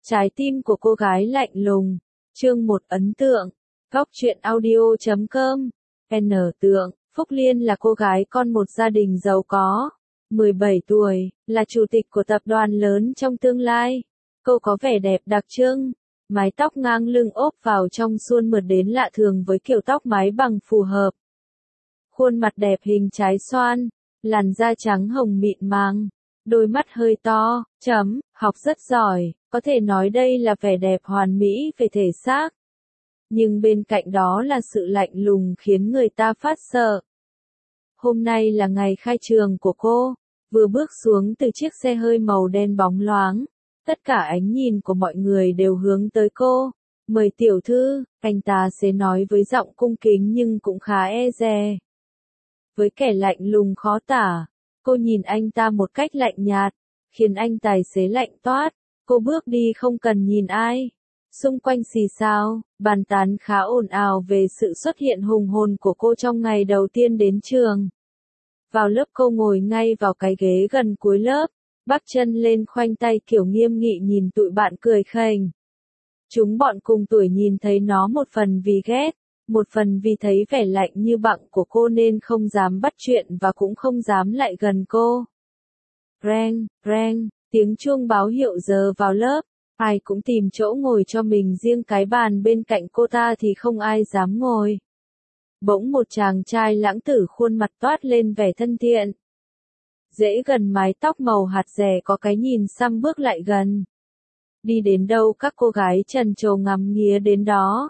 Trái tim của cô gái lạnh lùng. Chương 1 ấn tượng. Góc truyện audio.com. N tượng, Phúc Liên là cô gái con một gia đình giàu có. 17 tuổi, là chủ tịch của tập đoàn lớn trong tương lai. Cô có vẻ đẹp đặc trưng. Mái tóc ngang lưng ốp vào trong suôn mượt đến lạ thường với kiểu tóc mái bằng phù hợp. Khuôn mặt đẹp hình trái xoan, làn da trắng hồng mịn màng, đôi mắt hơi to, học rất giỏi, có thể nói đây là vẻ đẹp hoàn mỹ về thể xác. Nhưng bên cạnh đó là sự lạnh lùng khiến người ta phát sợ. Hôm nay là ngày khai trường của cô, vừa bước xuống từ chiếc xe hơi màu đen bóng loáng, tất cả ánh nhìn của mọi người đều hướng tới cô. Mời tiểu thư, anh ta sẽ nói với giọng cung kính nhưng cũng khá e dè. Với kẻ lạnh lùng khó tả, cô nhìn anh ta một cách lạnh nhạt, khiến anh tài xế lạnh toát. Cô bước đi không cần nhìn ai. Xung quanh xì xào, bàn tán khá ồn ào về sự xuất hiện hùng hồn của cô trong ngày đầu tiên đến trường. Vào lớp cô ngồi ngay vào cái ghế gần cuối lớp, bắc chân lên khoanh tay kiểu nghiêm nghị nhìn tụi bạn cười khành. Chúng bọn cùng tuổi nhìn thấy nó một phần vì ghét, một phần vì thấy vẻ lạnh như băng của cô nên không dám bắt chuyện và cũng không dám lại gần cô. Reng, reng, tiếng chuông báo hiệu giờ vào lớp, ai cũng tìm chỗ ngồi cho mình riêng cái bàn bên cạnh cô ta thì không ai dám ngồi. Bỗng một chàng trai lãng tử khuôn mặt toát lên vẻ thân thiện. Rễ gần mái tóc màu hạt rẻ có cái nhìn xăm bước lại gần. Đi đến đâu các cô gái trần trồ ngắm nghía đến đó.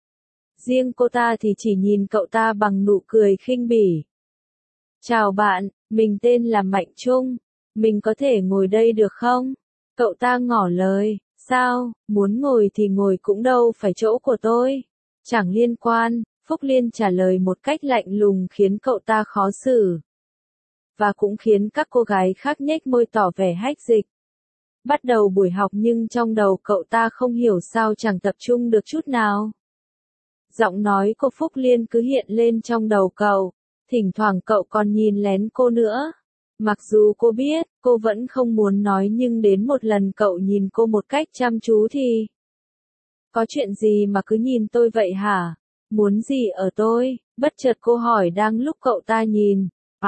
Riêng cô ta thì chỉ nhìn cậu ta bằng nụ cười khinh bỉ. Chào bạn, mình tên là Mạnh Trung, mình có thể ngồi đây được không? Cậu ta ngỏ lời, sao, muốn ngồi thì ngồi cũng đâu phải chỗ của tôi. Chẳng liên quan, Phúc Liên trả lời một cách lạnh lùng khiến cậu ta khó xử. Và cũng khiến các cô gái khác nhếch môi tỏ vẻ hách dịch. Bắt đầu buổi học nhưng trong đầu cậu ta không hiểu sao chẳng tập trung được chút nào. Giọng nói của Phúc Liên cứ hiện lên trong đầu cậu, thỉnh thoảng cậu còn nhìn lén cô nữa. Mặc dù cô biết, cô vẫn không muốn nói nhưng đến một lần cậu nhìn cô một cách chăm chú thì... Có chuyện gì mà cứ nhìn tôi vậy hả? Muốn gì ở tôi? Bất chợt cô hỏi đang lúc cậu ta nhìn.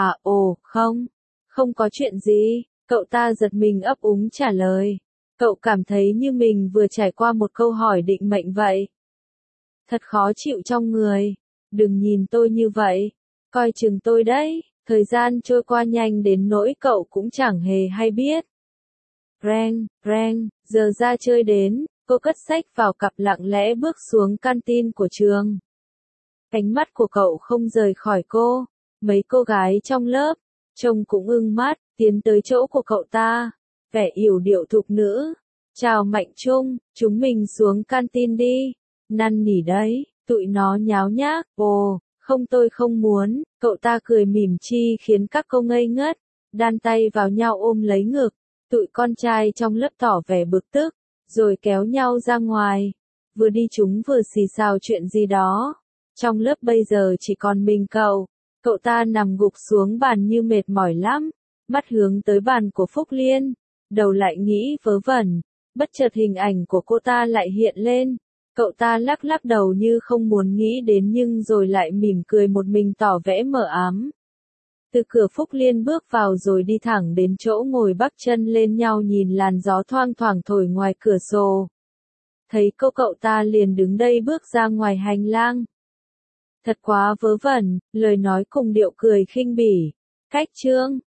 Không có chuyện gì. Cậu ta giật mình ấp úng trả lời. Cậu cảm thấy như mình vừa trải qua một câu hỏi định mệnh vậy. Thật khó chịu trong người. Đừng nhìn tôi như vậy. Coi chừng tôi đấy. Thời gian trôi qua nhanh đến nỗi cậu cũng chẳng hề hay biết. Reng, reng, giờ ra chơi đến. Cô cất sách vào cặp lặng lẽ bước xuống canteen của trường. Ánh mắt của cậu không rời khỏi cô. Mấy cô gái trong lớp, trông cũng ưng mắt, tiến tới chỗ của cậu ta. Vẻ yểu điệu thục nữ. Chào Mạnh Trung, chúng mình xuống canteen đi. Năn nỉ đấy, tụi nó nháo nhác. Không tôi không muốn. Cậu ta cười mỉm chi khiến các cô ngây ngất. Đan tay vào nhau ôm lấy ngực. Tụi con trai trong lớp tỏ vẻ bực tức. Rồi kéo nhau ra ngoài. Vừa đi chúng vừa xì xào chuyện gì đó. Trong lớp bây giờ chỉ còn mình cậu. Cậu ta nằm gục xuống bàn như mệt mỏi lắm. Mắt hướng tới bàn của Phúc Liên. Đầu lại nghĩ vớ vẩn. Bất chợt hình ảnh của cô ta lại hiện lên. Cậu ta lắc lắc đầu như không muốn nghĩ đến nhưng rồi lại mỉm cười một mình tỏ vẻ mờ ám. Từ cửa Phúc Liên bước vào rồi đi thẳng đến chỗ ngồi bắc chân lên nhau nhìn làn gió thoang thoảng thổi ngoài cửa sổ. Thấy cậu ta liền đứng đây bước ra ngoài hành lang. Thật quá vớ vẩn, lời nói cùng điệu cười khinh bỉ. Cách chương,